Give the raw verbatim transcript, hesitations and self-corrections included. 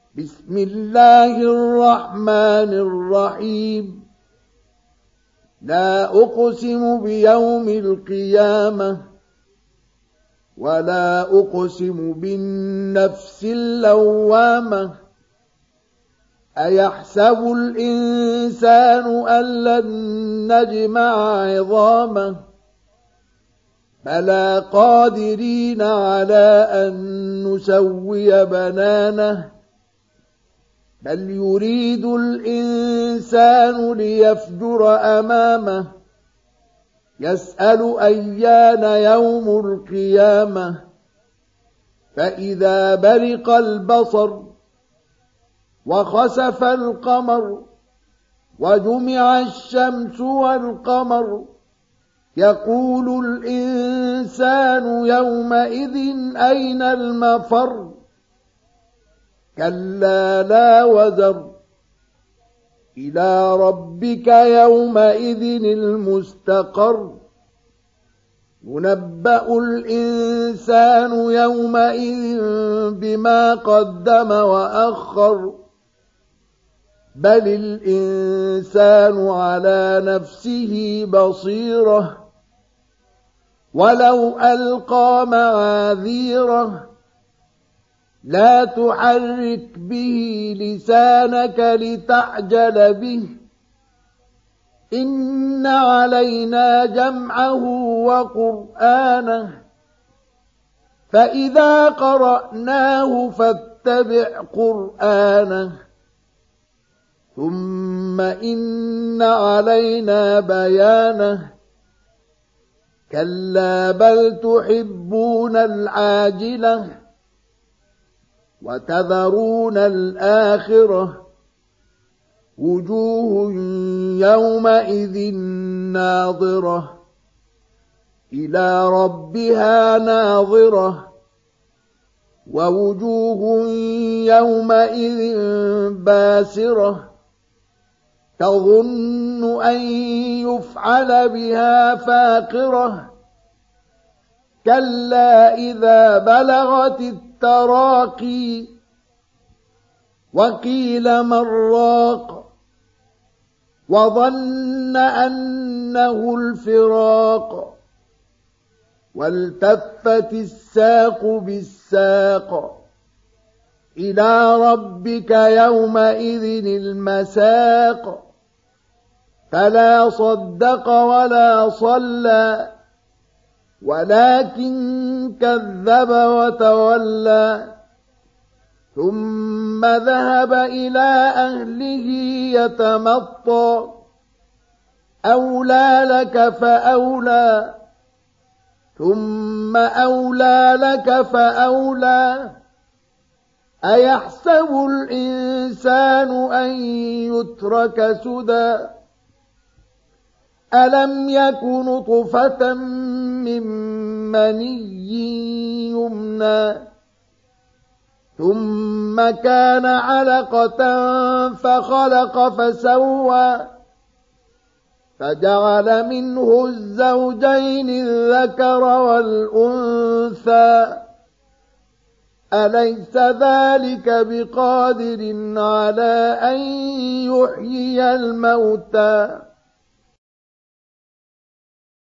بسم الله الرحمن الرحيم لا أقسم بيوم القيامة ولا أقسم بالنفس اللوامة أيحسب الإنسان أن لن نجمع عظامه بلى قادرين على أن نسوي بنانه بل يريد الإنسان ليفجر أمامه يسأل أيان يوم القيامة فإذا برق البصر وخسف القمر وجمع الشمس والقمر يقول الإنسان يومئذ أين المفر كلا لا وزر إلى ربك يومئذ المستقر ينبأ الإنسان يومئذ بما قدم وأخر بل الإنسان على نفسه بصيرة ولو ألقى معاذيره لا تحرك به لسانك لتعجل به إن علينا جمعه وقرآنه فإذا قرأناه فاتبع قرآنه ثم إن علينا بيانه كلا بل تحبون العاجلة وتذرون الآخرة وجوه يومئذ ناظرة إلى ربها ناظرة ووجوه يومئذ باسرة تظن أن يفعل بها فاقرة كلا إذا بلغت التراقي وقيل من راق وظن أنه الفراق والتفت الساق بالساق إلى ربك يومئذ المساق فلا صدق ولا صلى ولكن كذب وتولى ثم ذهب إلى أهله يتمطى أولى لك فأولى ثم أولى لك فأولى أيحسب الإنسان أن يترك سدى ألم يك نطفة من مني يمنى ثم كان علقة فخلق فسوى فجعل منه الزوجين الذكر والأنثى أليس ذلك بقادر على أن يحيي الموتى